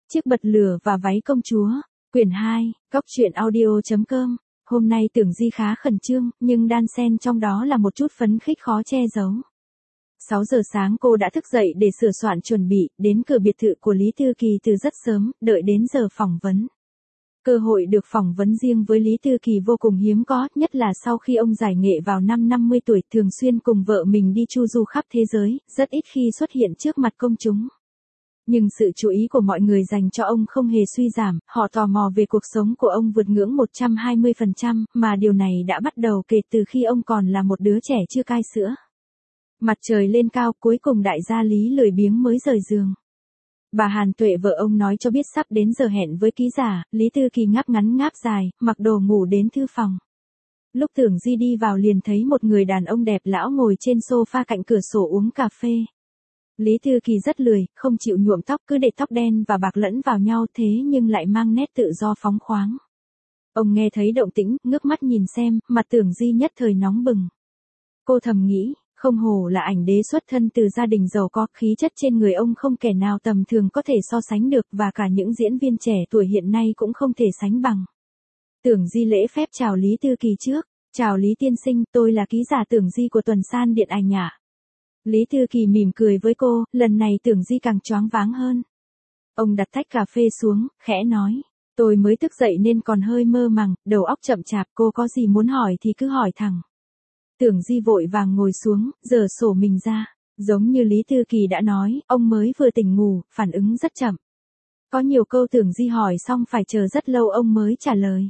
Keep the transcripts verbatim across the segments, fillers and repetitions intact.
Chiếc bật lửa và váy công chúa, quyển hai, cóc truyện audio chấm com. Hôm nay Tưởng Di khá khẩn trương, nhưng đan xen trong đó là một chút phấn khích khó che giấu. sáu giờ sáng cô đã thức dậy để sửa soạn chuẩn bị, đến cửa biệt thự của Lý Tư Kỳ từ rất sớm, đợi đến giờ phỏng vấn. Cơ hội được phỏng vấn riêng với Lý Tư Kỳ vô cùng hiếm có, nhất là sau khi ông giải nghệ vào năm năm mươi tuổi, thường xuyên cùng vợ mình đi chu du khắp thế giới, rất ít khi xuất hiện trước mặt công chúng. Nhưng sự chú ý của mọi người dành cho ông không hề suy giảm, họ tò mò về cuộc sống của ông vượt ngưỡng một trăm hai mươi phần trăm, mà điều này đã bắt đầu kể từ khi ông còn là một đứa trẻ chưa cai sữa. Mặt trời lên cao, cuối cùng đại gia Lý lười biếng mới rời giường. Bà Hàn Tuệ vợ ông nói cho biết sắp đến giờ hẹn với ký giả, Lý Tư Kỳ ngáp ngắn ngáp dài, mặc đồ ngủ đến thư phòng. Lúc Tưởng Di đi vào liền thấy một người đàn ông đẹp lão ngồi trên sofa cạnh cửa sổ uống cà phê. Lý Tư Kỳ rất lười, không chịu nhuộm tóc, cứ để tóc đen và bạc lẫn vào nhau, thế nhưng lại mang nét tự do phóng khoáng. Ông nghe thấy động tĩnh, ngước mắt nhìn xem, mặt Tưởng Di nhất thời nóng bừng. Cô thầm nghĩ, không hổ là ảnh đế xuất thân từ gia đình giàu có, khí chất trên người ông không kẻ nào tầm thường có thể so sánh được, và cả những diễn viên trẻ tuổi hiện nay cũng không thể sánh bằng. Tưởng Di lễ phép chào Lý Tư Kỳ trước. Chào Lý tiên sinh, tôi là ký giả Tưởng Di của Tuần San Điện Ảnh ạ. Lý Tư Kỳ mỉm cười với cô, lần này Tưởng Di càng choáng váng hơn. Ông đặt tách cà phê xuống, khẽ nói, tôi mới thức dậy nên còn hơi mơ màng, đầu óc chậm chạp, cô có gì muốn hỏi thì cứ hỏi thẳng. Tưởng Di vội vàng ngồi xuống, giở sổ mình ra, giống như Lý Tư Kỳ đã nói, ông mới vừa tỉnh ngủ, phản ứng rất chậm. Có nhiều câu Tưởng Di hỏi xong phải chờ rất lâu ông mới trả lời.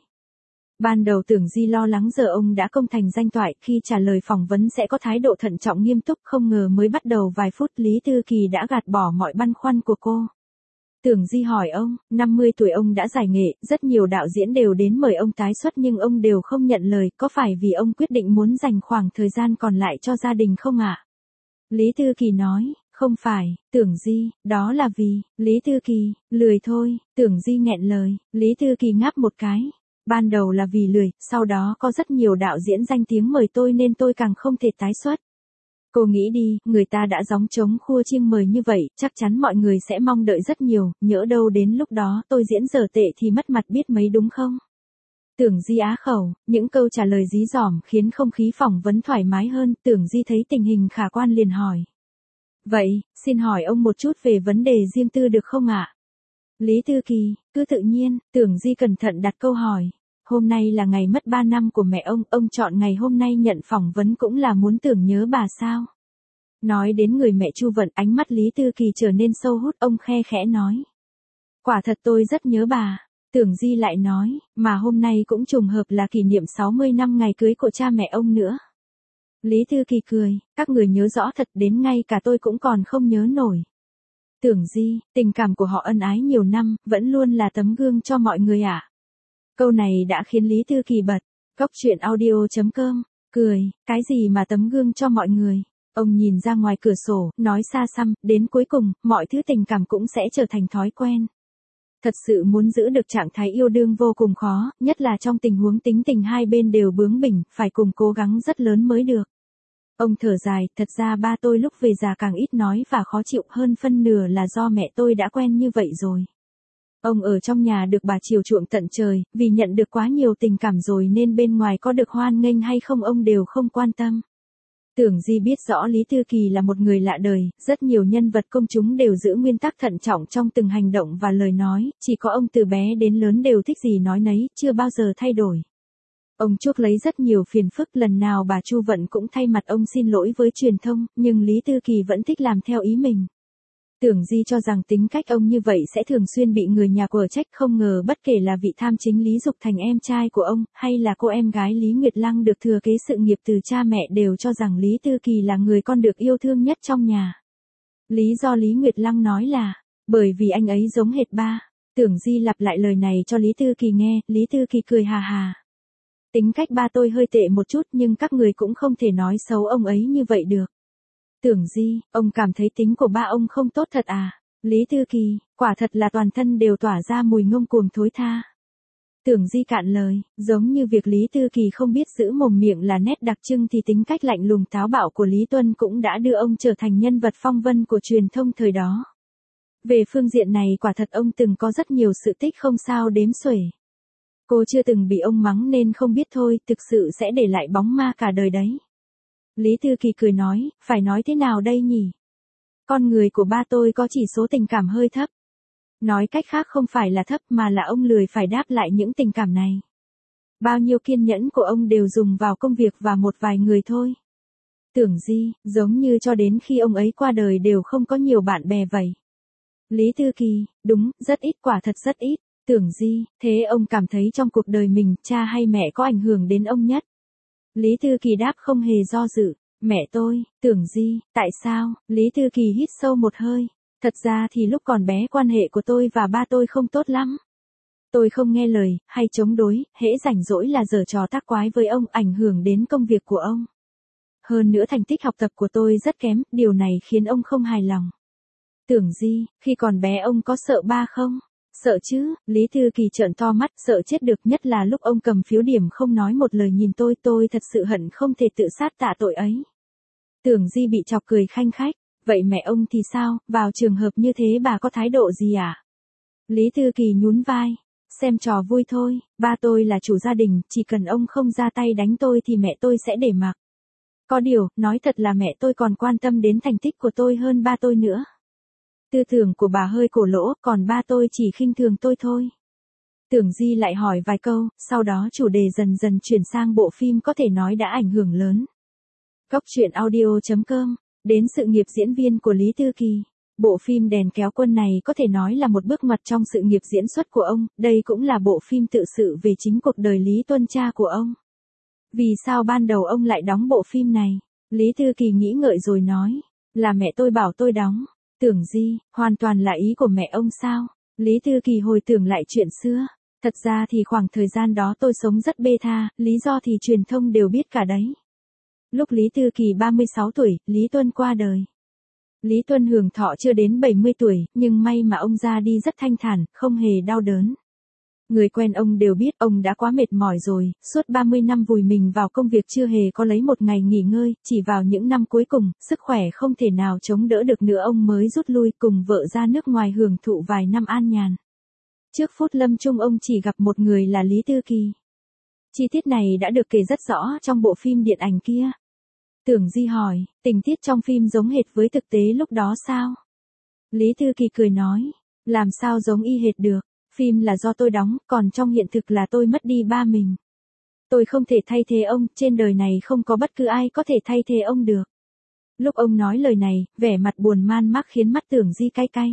Ban đầu Tưởng Di lo lắng giờ ông đã công thành danh toại, khi trả lời phỏng vấn sẽ có thái độ thận trọng nghiêm túc, không ngờ mới bắt đầu vài phút Lý Tư Kỳ đã gạt bỏ mọi băn khoăn của cô. Tưởng Di hỏi ông, năm mươi tuổi ông đã giải nghệ, rất nhiều đạo diễn đều đến mời ông tái xuất nhưng ông đều không nhận lời, có phải vì ông quyết định muốn dành khoảng thời gian còn lại cho gia đình không ạ? Lý Tư Kỳ nói, không phải, Tưởng Di, đó là vì, Lý Tư Kỳ, lười thôi, Tưởng Di nghẹn lời, Lý Tư Kỳ ngáp một cái. Ban đầu là vì lười, sau đó có rất nhiều đạo diễn danh tiếng mời tôi nên tôi càng không thể tái xuất. Cô nghĩ đi, người ta đã gióng trống khua chiêng mời như vậy, chắc chắn mọi người sẽ mong đợi rất nhiều, nhỡ đâu đến lúc đó tôi diễn dở tệ thì mất mặt biết mấy đúng không? Tưởng Di á khẩu, những câu trả lời dí dỏm khiến không khí phỏng vấn thoải mái hơn, Tưởng Di thấy tình hình khả quan liền hỏi. Vậy, xin hỏi ông một chút về vấn đề riêng tư được không ạ? Lý Tư Kỳ, cứ tự nhiên, Tưởng Di cẩn thận đặt câu hỏi. Hôm nay là ngày mất ba năm của mẹ ông, ông chọn ngày hôm nay nhận phỏng vấn cũng là muốn tưởng nhớ bà sao? Nói đến người mẹ Chu Vận, ánh mắt Lý Tư Kỳ trở nên sâu hút, ông khe khẽ nói. Quả thật tôi rất nhớ bà. Tưởng Di lại nói, mà hôm nay cũng trùng hợp là kỷ niệm sáu mươi năm ngày cưới của cha mẹ ông nữa. Lý Tư Kỳ cười, các người nhớ rõ thật đến ngay cả tôi cũng còn không nhớ nổi. Tưởng Di, tình cảm của họ ân ái nhiều năm, vẫn luôn là tấm gương cho mọi người ạ. À? Câu này đã khiến Lý Tư Kỳ bật, cóc truyện audio chấm com, cười, cái gì mà tấm gương cho mọi người. Ông nhìn ra ngoài cửa sổ, nói xa xăm, đến cuối cùng, mọi thứ tình cảm cũng sẽ trở thành thói quen. Thật sự muốn giữ được trạng thái yêu đương vô cùng khó, nhất là trong tình huống tính tình hai bên đều bướng bỉnh, phải cùng cố gắng rất lớn mới được. Ông thở dài, thật ra ba tôi lúc về già càng ít nói và khó chịu, hơn phân nửa là do mẹ tôi đã quen như vậy rồi. Ông ở trong nhà được bà chiều chuộng tận trời, vì nhận được quá nhiều tình cảm rồi nên bên ngoài có được hoan nghênh hay không ông đều không quan tâm. Tưởng Di biết rõ Lý Tư Kỳ là một người lạ đời, rất nhiều nhân vật công chúng đều giữ nguyên tắc thận trọng trong từng hành động và lời nói, chỉ có ông từ bé đến lớn đều thích gì nói nấy, chưa bao giờ thay đổi. Ông chuốc lấy rất nhiều phiền phức, lần nào bà Chu Vận cũng thay mặt ông xin lỗi với truyền thông, nhưng Lý Tư Kỳ vẫn thích làm theo ý mình. Tưởng Di cho rằng tính cách ông như vậy sẽ thường xuyên bị người nhà quở trách, không ngờ bất kể là vị tham chính Lý Dục Thành em trai của ông, hay là cô em gái Lý Nguyệt Lăng được thừa kế sự nghiệp từ cha mẹ đều cho rằng Lý Tư Kỳ là người con được yêu thương nhất trong nhà. Lý do Lý Nguyệt Lăng nói là, bởi vì anh ấy giống hệt ba. Tưởng Di lặp lại lời này cho Lý Tư Kỳ nghe, Lý Tư Kỳ cười hà hà. Tính cách ba tôi hơi tệ một chút nhưng các người cũng không thể nói xấu ông ấy như vậy được. Tưởng Di, ông cảm thấy tính của ba ông không tốt thật à? Lý Tư Kỳ, quả thật là toàn thân đều tỏa ra mùi ngông cuồng thối tha. Tưởng Di cạn lời, giống như việc Lý Tư Kỳ không biết giữ mồm miệng là nét đặc trưng thì tính cách lạnh lùng táo bạo của Lý Tuân cũng đã đưa ông trở thành nhân vật phong vân của truyền thông thời đó. Về phương diện này quả thật ông từng có rất nhiều sự tích không sao đếm xuể. Cô chưa từng bị ông mắng nên không biết thôi, thực sự sẽ để lại bóng ma cả đời đấy. Lý Thư Kỳ cười nói, phải nói thế nào đây nhỉ? Con người của ba tôi có chỉ số tình cảm hơi thấp. Nói cách khác không phải là thấp mà là ông lười phải đáp lại những tình cảm này. Bao nhiêu kiên nhẫn của ông đều dùng vào công việc và một vài người thôi. Tưởng Di, giống như cho đến khi ông ấy qua đời đều không có nhiều bạn bè vậy. Lý Thư Kỳ, đúng, rất ít, quả thật rất ít. Tưởng Di, thế ông cảm thấy trong cuộc đời mình, cha hay mẹ có ảnh hưởng đến ông nhất? Lý Thư Kỳ đáp không hề do dự. Mẹ tôi. Tưởng Di, tại sao? Lý Thư Kỳ hít sâu một hơi. Thật ra thì lúc còn bé quan hệ của tôi và ba tôi không tốt lắm. Tôi không nghe lời, hay chống đối, hễ rảnh rỗi là giở trò tác quái với ông, ảnh hưởng đến công việc của ông. Hơn nữa thành tích học tập của tôi rất kém, điều này khiến ông không hài lòng. Tưởng Di, khi còn bé ông có sợ ba không? Sợ chứ, Lý Thư Kỳ trợn to mắt, sợ chết được, nhất là lúc ông cầm phiếu điểm không nói một lời nhìn tôi, tôi thật sự hận không thể tự sát tạ tội ấy. Tưởng Di bị chọc cười khanh khách, vậy mẹ ông thì sao, vào trường hợp như thế bà có thái độ gì à? Lý Thư Kỳ nhún vai, xem trò vui thôi, ba tôi là chủ gia đình, chỉ cần ông không ra tay đánh tôi thì mẹ tôi sẽ để mặc. Có điều, nói thật là mẹ tôi còn quan tâm đến thành tích của tôi hơn ba tôi nữa. Tư tưởng của bà hơi cổ lỗ, còn ba tôi chỉ khinh thường tôi thôi. Tưởng Di lại hỏi vài câu, sau đó chủ đề dần dần chuyển sang bộ phim có thể nói đã ảnh hưởng lớn. Góc truyện audio chấm com, đến sự nghiệp diễn viên của Lý Thư Kỳ. Bộ phim Đèn Kéo Quân này có thể nói là một bước ngoặt trong sự nghiệp diễn xuất của ông, đây cũng là bộ phim tự sự về chính cuộc đời Lý Tuân cha của ông. Vì sao ban đầu ông lại đóng bộ phim này? Lý Thư Kỳ nghĩ ngợi rồi nói, là mẹ tôi bảo tôi đóng. Tưởng Di, hoàn toàn là ý của mẹ ông sao? Lý Thư Kỳ hồi tưởng lại chuyện xưa. Thật ra thì khoảng thời gian đó tôi sống rất bê tha, lý do thì truyền thông đều biết cả đấy. Lúc Lý Thư Kỳ ba mươi sáu tuổi, Lý Tuân qua đời. Lý Tuân hưởng thọ chưa đến bảy mươi tuổi, nhưng may mà ông ra đi rất thanh thản, không hề đau đớn. Người quen ông đều biết ông đã quá mệt mỏi rồi, suốt ba mươi năm vùi mình vào công việc chưa hề có lấy một ngày nghỉ ngơi, chỉ vào những năm cuối cùng, sức khỏe không thể nào chống đỡ được nữa ông mới rút lui cùng vợ ra nước ngoài hưởng thụ vài năm an nhàn. Trước phút lâm chung ông chỉ gặp một người là Lý Thư Kỳ. Chi tiết này đã được kể rất rõ trong bộ phim điện ảnh kia. Tưởng Di hỏi, tình tiết trong phim giống hệt với thực tế lúc đó sao? Lý Thư Kỳ cười nói, làm sao giống y hệt được, phim là do tôi đóng, còn trong hiện thực là tôi mất đi ba mình. Tôi không thể thay thế ông, trên đời này không có bất cứ ai có thể thay thế ông được. Lúc ông nói lời này, vẻ mặt buồn man mác khiến mắt Tưởng Di cay cay.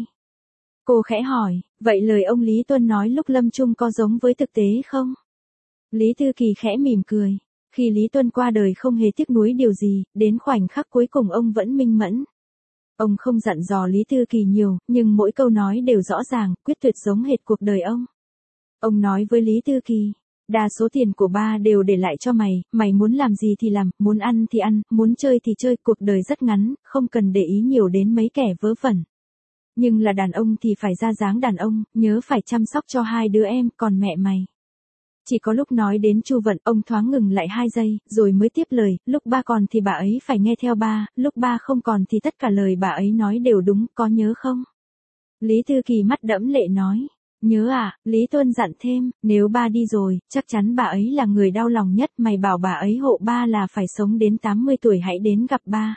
Cô khẽ hỏi, vậy lời ông Lý Tuân nói lúc lâm chung có giống với thực tế không? Lý Thư Kỳ khẽ mỉm cười. Khi Lý Tuân qua đời không hề tiếc nuối điều gì, đến khoảnh khắc cuối cùng ông vẫn minh mẫn. Ông không dặn dò Lý Thư Kỳ nhiều, nhưng mỗi câu nói đều rõ ràng, quyết tuyệt giống hệt cuộc đời ông. Ông nói với Lý Thư Kỳ, đa số tiền của ba đều để lại cho mày, mày muốn làm gì thì làm, muốn ăn thì ăn, muốn chơi thì chơi, cuộc đời rất ngắn, không cần để ý nhiều đến mấy kẻ vớ vẩn. Nhưng là đàn ông thì phải ra dáng đàn ông, nhớ phải chăm sóc cho hai đứa em, còn mẹ mày. Chỉ có lúc nói đến Chu Vận, ông thoáng ngừng lại hai giây, rồi mới tiếp lời, lúc ba còn thì bà ấy phải nghe theo ba, lúc ba không còn thì tất cả lời bà ấy nói đều đúng, có nhớ không? Lý Thư Kỳ mắt đẫm lệ nói, nhớ à, Lý Tuân dặn thêm, nếu ba đi rồi, chắc chắn bà ấy là người đau lòng nhất, mày bảo bà ấy hộ ba là phải sống đến tám mươi tuổi hãy đến gặp ba.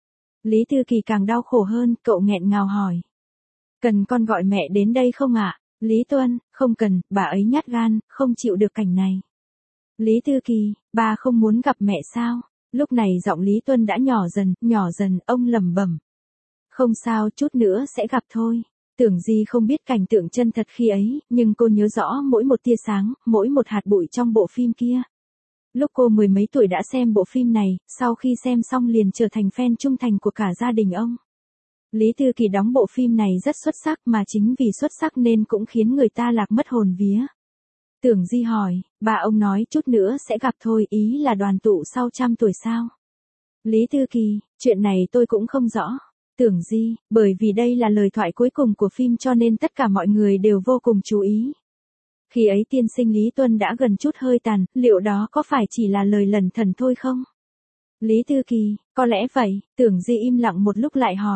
Lý Thư Kỳ càng đau khổ hơn, cậu nghẹn ngào hỏi. Cần con gọi mẹ đến đây không ạ? À? Lý Tuân, không cần, bà ấy nhát gan, không chịu được cảnh này. Lý Thư Kỳ, ba không muốn gặp mẹ sao? Lúc này giọng Lý Tuân đã nhỏ dần, nhỏ dần, ông lẩm bẩm. Không sao, chút nữa sẽ gặp thôi. Tưởng Di không biết cảnh tượng chân thật khi ấy, nhưng cô nhớ rõ mỗi một tia sáng, mỗi một hạt bụi trong bộ phim kia. Lúc cô mười mấy tuổi đã xem bộ phim này, sau khi xem xong liền trở thành fan trung thành của cả gia đình ông. Lý Thư Kỳ đóng bộ phim này rất xuất sắc mà chính vì xuất sắc nên cũng khiến người ta lạc mất hồn vía. Tưởng Di hỏi, bà ông nói chút nữa sẽ gặp thôi, ý là đoàn tụ sau trăm tuổi sao? Lý Thư Kỳ, chuyện này tôi cũng không rõ. Tưởng Di, bởi vì đây là lời thoại cuối cùng của phim cho nên tất cả mọi người đều vô cùng chú ý. Khi ấy tiên sinh Lý Tuân đã gần chút hơi tàn, liệu đó có phải chỉ là lời lẩn thẩn thôi không? Lý Thư Kỳ, có lẽ vậy. Tưởng Di im lặng một lúc lại hỏi.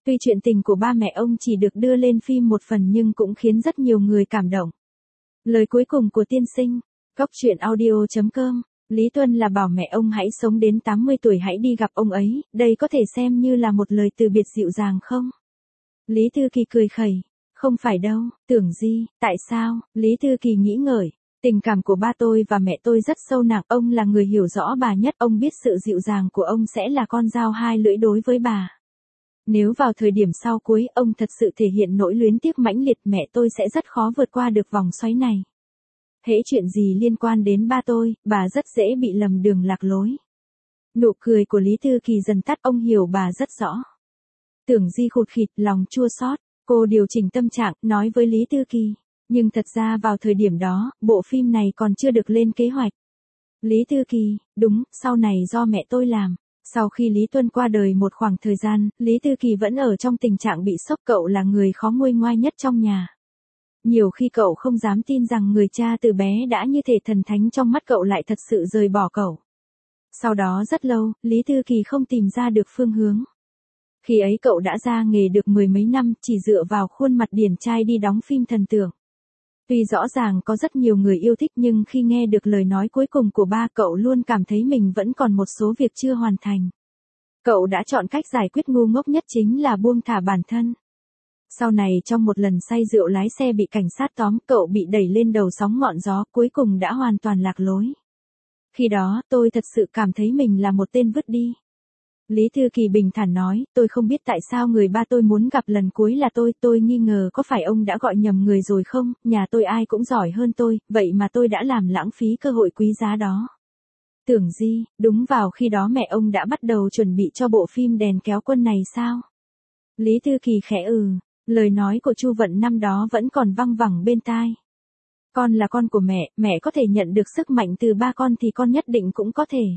Tuy chuyện tình của ba mẹ ông chỉ được đưa lên phim một phần nhưng cũng khiến rất nhiều người cảm động. Lời cuối cùng của tiên sinh. Cóc truyện audio chấm com. Lý Tuân là bảo mẹ ông hãy sống đến tám mươi tuổi hãy đi gặp ông ấy, đây có thể xem như là một lời từ biệt dịu dàng không? Lý Thư Kỳ cười khẩy. Không phải đâu, Tưởng Di, tại sao? Lý Thư Kỳ nghĩ ngợi. Tình cảm của ba tôi và mẹ tôi rất sâu nặng, ông là người hiểu rõ bà nhất, ông biết sự dịu dàng của ông sẽ là con dao hai lưỡi đối với bà. Nếu vào thời điểm sau cuối ông thật sự thể hiện nỗi luyến tiếc mãnh liệt, mẹ tôi sẽ rất khó vượt qua được vòng xoáy này. Hễ chuyện gì liên quan đến ba tôi, bà rất dễ bị lầm đường lạc lối. Nụ cười của Lý Thư Kỳ dần tắt, ông hiểu bà rất rõ. Tưởng Di khụt khịt, lòng chua xót, cô điều chỉnh tâm trạng, nói với Lý Thư Kỳ. Nhưng thật ra vào thời điểm đó, bộ phim này còn chưa được lên kế hoạch. Lý Thư Kỳ, đúng, sau này do mẹ tôi làm. Sau khi Lý Tuân qua đời một khoảng thời gian, Lý Thư Kỳ vẫn ở trong tình trạng bị sốc, cậu là người khó nguôi ngoai nhất trong nhà. Nhiều khi cậu không dám tin rằng người cha từ bé đã như thể thần thánh trong mắt cậu lại thật sự rời bỏ cậu. Sau đó rất lâu, Lý Thư Kỳ không tìm ra được phương hướng. Khi ấy cậu đã ra nghề được mười mấy năm, chỉ dựa vào khuôn mặt điển trai đi đóng phim thần tượng. Tuy rõ ràng có rất nhiều người yêu thích nhưng khi nghe được lời nói cuối cùng của ba, cậu luôn cảm thấy mình vẫn còn một số việc chưa hoàn thành. Cậu đã chọn cách giải quyết ngu ngốc nhất, chính là buông thả bản thân. Sau này trong một lần say rượu lái xe bị cảnh sát tóm, cậu bị đẩy lên đầu sóng ngọn gió, cuối cùng đã hoàn toàn lạc lối. Khi đó, tôi thật sự cảm thấy mình là một tên vứt đi. Lý Thư Kỳ bình thản nói, tôi không biết tại sao người ba tôi muốn gặp lần cuối là tôi, tôi nghi ngờ có phải ông đã gọi nhầm người rồi không, nhà tôi ai cũng giỏi hơn tôi, vậy mà tôi đã làm lãng phí cơ hội quý giá đó. Tưởng Di, đúng vào khi đó mẹ ông đã bắt đầu chuẩn bị cho bộ phim Đèn Kéo Quân này sao? Lý Thư Kỳ khẽ ừ, lời nói của Chu Vận năm đó vẫn còn văng vẳng bên tai. Con là con của mẹ, mẹ có thể nhận được sức mạnh từ ba con thì con nhất định cũng có thể.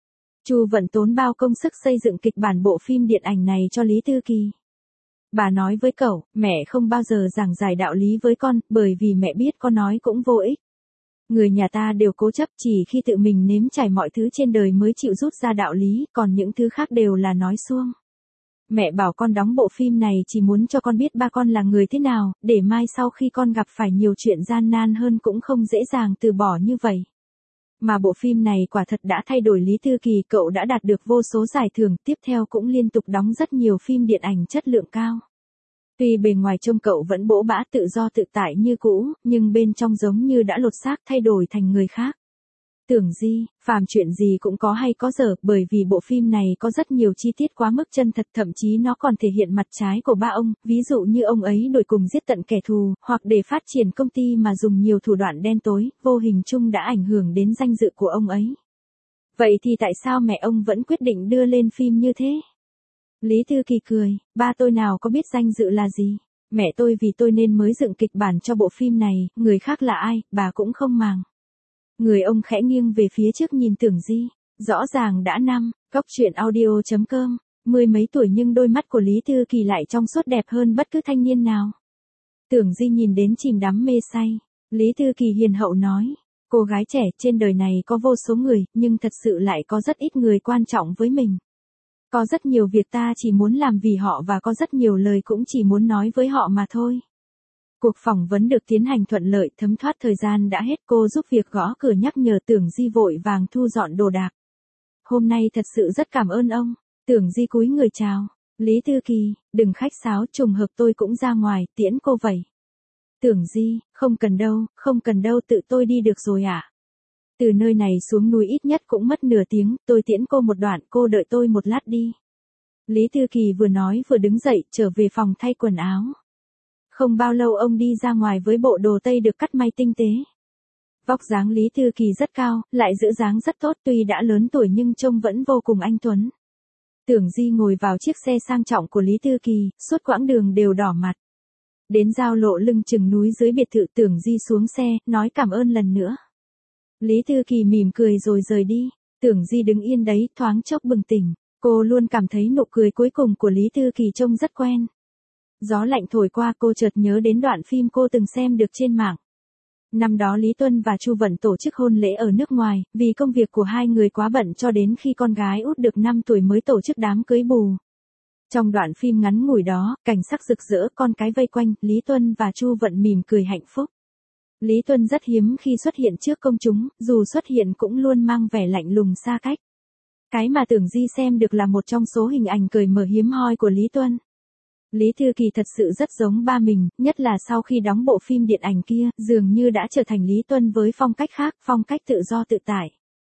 Chu Vận tốn bao công sức xây dựng kịch bản bộ phim điện ảnh này cho Lý Thư Kỳ. Bà nói với cậu, mẹ không bao giờ giảng giải đạo lý với con, bởi vì mẹ biết con nói cũng vô ích. Người nhà ta đều cố chấp, chỉ khi tự mình nếm trải mọi thứ trên đời mới chịu rút ra đạo lý, còn những thứ khác đều là nói suông. Mẹ bảo con đóng bộ phim này chỉ muốn cho con biết ba con là người thế nào, để mai sau khi con gặp phải nhiều chuyện gian nan hơn cũng không dễ dàng từ bỏ như vậy. Mà bộ phim này quả thật đã thay đổi Lý Thư Kỳ, cậu đã đạt được vô số giải thưởng, tiếp theo cũng liên tục đóng rất nhiều phim điện ảnh chất lượng cao. Tuy bề ngoài trông cậu vẫn bỗ bã tự do tự tại như cũ, nhưng bên trong giống như đã lột xác thay đổi thành người khác. Tưởng Di, phàm chuyện gì cũng có hay có dở, bởi vì bộ phim này có rất nhiều chi tiết quá mức chân thật, thậm chí nó còn thể hiện mặt trái của ba ông, ví dụ như ông ấy đổi cùng giết tận kẻ thù, hoặc để phát triển công ty mà dùng nhiều thủ đoạn đen tối, vô hình chung đã ảnh hưởng đến danh dự của ông ấy. Vậy thì tại sao mẹ ông vẫn quyết định đưa lên phim như thế? Lý Thư Kỳ cười, ba tôi nào có biết danh dự là gì? Mẹ tôi vì tôi nên mới dựng kịch bản cho bộ phim này, người khác là ai, bà cũng không màng. Người ông khẽ nghiêng về phía trước nhìn Tưởng Di, rõ ràng đã năm, cóc truyện audio chấm com, mười mấy tuổi nhưng đôi mắt của Lý Thư Kỳ lại trong suốt đẹp hơn bất cứ thanh niên nào. Tưởng Di nhìn đến chìm đắm mê say, Lý Thư Kỳ hiền hậu nói, cô gái trẻ trên đời này có vô số người, nhưng thật sự lại có rất ít người quan trọng với mình. Có rất nhiều việc ta chỉ muốn làm vì họ và có rất nhiều lời cũng chỉ muốn nói với họ mà thôi. Cuộc phỏng vấn được tiến hành thuận lợi, thấm thoát thời gian đã hết, cô giúp việc gõ cửa nhắc nhở Tưởng Di vội vàng thu dọn đồ đạc. Hôm nay thật sự rất cảm ơn ông. Tưởng Di cúi người chào. Lý Thư Kỳ, đừng khách sáo, trùng hợp tôi cũng ra ngoài, tiễn cô vậy. Tưởng Di, không cần đâu, không cần đâu, tự tôi đi được rồi ạ. À? Từ nơi này xuống núi ít nhất cũng mất nửa tiếng, tôi tiễn cô một đoạn, cô đợi tôi một lát đi. Lý Thư Kỳ vừa nói vừa đứng dậy, trở về phòng thay quần áo. Không bao lâu ông đi ra ngoài với bộ đồ tây được cắt may tinh tế. Vóc dáng Lý Thư Kỳ rất cao, lại giữ dáng rất tốt, tuy đã lớn tuổi nhưng trông vẫn vô cùng anh tuấn. Tưởng Di ngồi vào chiếc xe sang trọng của Lý Thư Kỳ, suốt quãng đường đều đỏ mặt. Đến giao lộ lưng chừng núi dưới biệt thự, Tưởng Di xuống xe, nói cảm ơn lần nữa. Lý Thư Kỳ mỉm cười rồi rời đi. Tưởng Di đứng yên đấy, thoáng chốc bừng tỉnh. Cô luôn cảm thấy nụ cười cuối cùng của Lý Thư Kỳ trông rất quen. Gió lạnh thổi qua, cô chợt nhớ đến đoạn phim cô từng xem được trên mạng. Năm đó Lý Tuân và Chu Vận tổ chức hôn lễ ở nước ngoài, vì công việc của hai người quá bận cho đến khi con gái út được năm tuổi mới tổ chức đám cưới bù. Trong đoạn phim ngắn ngủi đó, cảnh sắc rực rỡ, con cái vây quanh, Lý Tuân và Chu Vận mỉm cười hạnh phúc. Lý Tuân rất hiếm khi xuất hiện trước công chúng, dù xuất hiện cũng luôn mang vẻ lạnh lùng xa cách. Cái mà Tưởng Di xem được là một trong số hình ảnh cởi mở hiếm hoi của Lý Tuân. Lý Thư Kỳ thật sự rất giống ba mình, nhất là sau khi đóng bộ phim điện ảnh kia, dường như đã trở thành Lý Tuân với phong cách khác, phong cách tự do tự tại.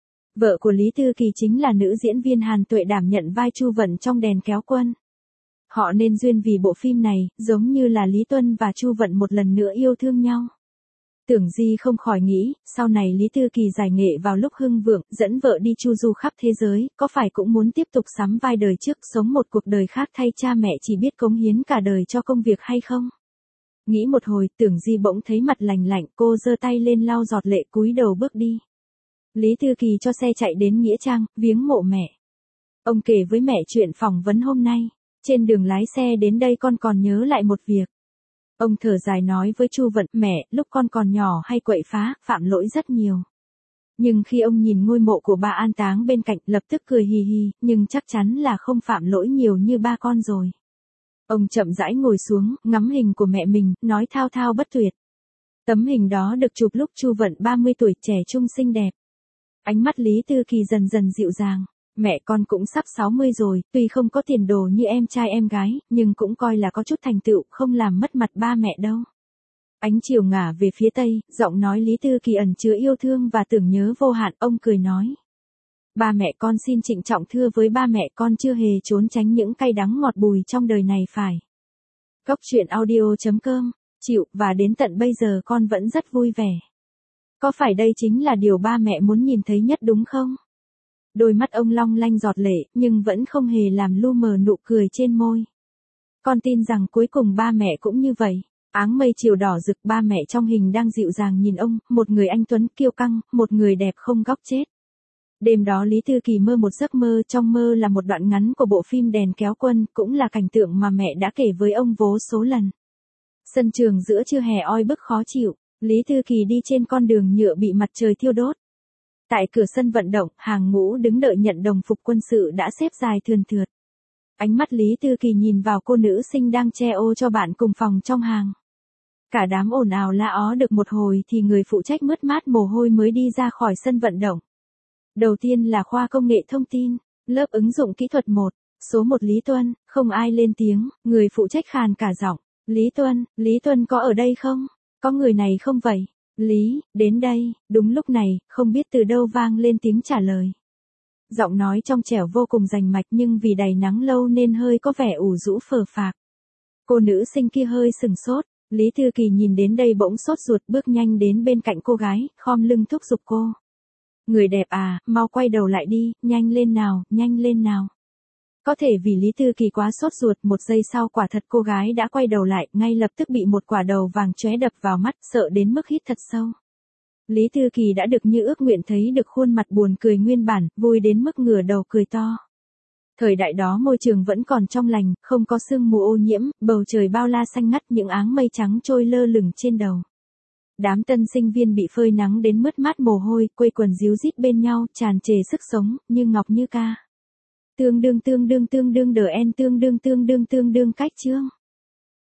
Vợ của Lý Thư Kỳ chính là nữ diễn viên Hàn Tuệ đảm nhận vai Chu Vận trong Đèn Kéo Quân. Họ nên duyên vì bộ phim này, giống như là Lý Tuân và Chu Vận một lần nữa yêu thương nhau. Tưởng Di không khỏi nghĩ, sau này Lý Thư Kỳ giải nghệ vào lúc hưng vượng, dẫn vợ đi chu du khắp thế giới, có phải cũng muốn tiếp tục sắm vai đời trước, sống một cuộc đời khác thay cha mẹ chỉ biết cống hiến cả đời cho công việc hay không? Nghĩ một hồi, Tưởng Di bỗng thấy mặt lành lạnh, cô giơ tay lên lau giọt lệ cúi đầu bước đi. Lý Thư Kỳ cho xe chạy đến nghĩa trang, viếng mộ mẹ. Ông kể với mẹ chuyện phỏng vấn hôm nay. Trên đường lái xe đến đây con còn nhớ lại một việc. Ông thở dài nói với Chu Vận, mẹ, lúc con còn nhỏ hay quậy phá, phạm lỗi rất nhiều. Nhưng khi ông nhìn ngôi mộ của ba an táng bên cạnh, lập tức cười hì hì, nhưng chắc chắn là không phạm lỗi nhiều như ba con rồi. Ông chậm rãi ngồi xuống, ngắm hình của mẹ mình, nói thao thao bất tuyệt. Tấm hình đó được chụp lúc Chu Vận ba mươi tuổi, trẻ trung xinh đẹp. Ánh mắt Lý Thư Kỳ dần dần dịu dàng. Mẹ con cũng sắp sáu mươi rồi, tuy không có tiền đồ như em trai em gái, nhưng cũng coi là có chút thành tựu, không làm mất mặt ba mẹ đâu. Ánh chiều ngả về phía tây, giọng nói Lý Thư Kỳ ẩn chứa yêu thương và tưởng nhớ vô hạn, ông cười nói. Ba mẹ con xin trịnh trọng thưa với ba mẹ con chưa hề trốn tránh những cay đắng ngọt bùi trong đời này phải. Cốc truyện audio chấm com, chịu, và đến tận bây giờ con vẫn rất vui vẻ. Có phải đây chính là điều ba mẹ muốn nhìn thấy nhất đúng không? Đôi mắt ông long lanh giọt lệ, nhưng vẫn không hề làm lu mờ nụ cười trên môi. Con tin rằng cuối cùng ba mẹ cũng như vậy. Áng mây chiều đỏ rực, ba mẹ trong hình đang dịu dàng nhìn ông, một người anh tuấn kiêu căng, một người đẹp không góc chết. Đêm đó Lý Thư Kỳ mơ một giấc mơ, trong mơ là một đoạn ngắn của bộ phim Đèn Kéo Quân, cũng là cảnh tượng mà mẹ đã kể với ông vô số lần. Sân trường giữa trưa hè oi bức khó chịu, Lý Thư Kỳ đi trên con đường nhựa bị mặt trời thiêu đốt. Tại cửa sân vận động, hàng ngũ đứng đợi nhận đồng phục quân sự đã xếp dài thườn thượt. Ánh mắt Lý Thư Kỳ nhìn vào cô nữ sinh đang che ô cho bạn cùng phòng trong hàng. Cả đám ồn ào la ó được một hồi thì người phụ trách mướt mát mồ hôi mới đi ra khỏi sân vận động. Đầu tiên là khoa công nghệ thông tin, lớp ứng dụng kỹ thuật một, số một Lý Tuân, không ai lên tiếng, người phụ trách khàn cả giọng. Lý Tuân, Lý Tuân có ở đây không? Có người này không vậy? Lý, đến đây, đúng lúc này, không biết từ đâu vang lên tiếng trả lời. Giọng nói trong trẻo vô cùng rành mạch nhưng vì đầy nắng lâu nên hơi có vẻ ủ rũ phờ phạc. Cô nữ sinh kia hơi sừng sốt, Lý Thư Kỳ nhìn đến đây bỗng sốt ruột bước nhanh đến bên cạnh cô gái, khom lưng thúc giục cô. Người đẹp à, mau quay đầu lại đi, nhanh lên nào, nhanh lên nào. Có thể vì Lý Thư Kỳ quá sốt ruột, một giây sau quả thật cô gái đã quay đầu lại, ngay lập tức bị một quả đầu vàng chóe đập vào mắt, sợ đến mức hít thật sâu. Lý Thư Kỳ đã được như ước nguyện thấy được khuôn mặt buồn cười nguyên bản, vui đến mức ngửa đầu cười to. Thời đại đó môi trường vẫn còn trong lành, không có sương mù ô nhiễm, bầu trời bao la xanh ngắt, những áng mây trắng trôi lơ lửng trên đầu. Đám tân sinh viên bị phơi nắng đến mướt mát mồ hôi, quây quần díu dít bên nhau, tràn trề sức sống, như ngọc như ca. Tương đương tương đương tương đương đờ en tương đương tương đương tương đương cách chương.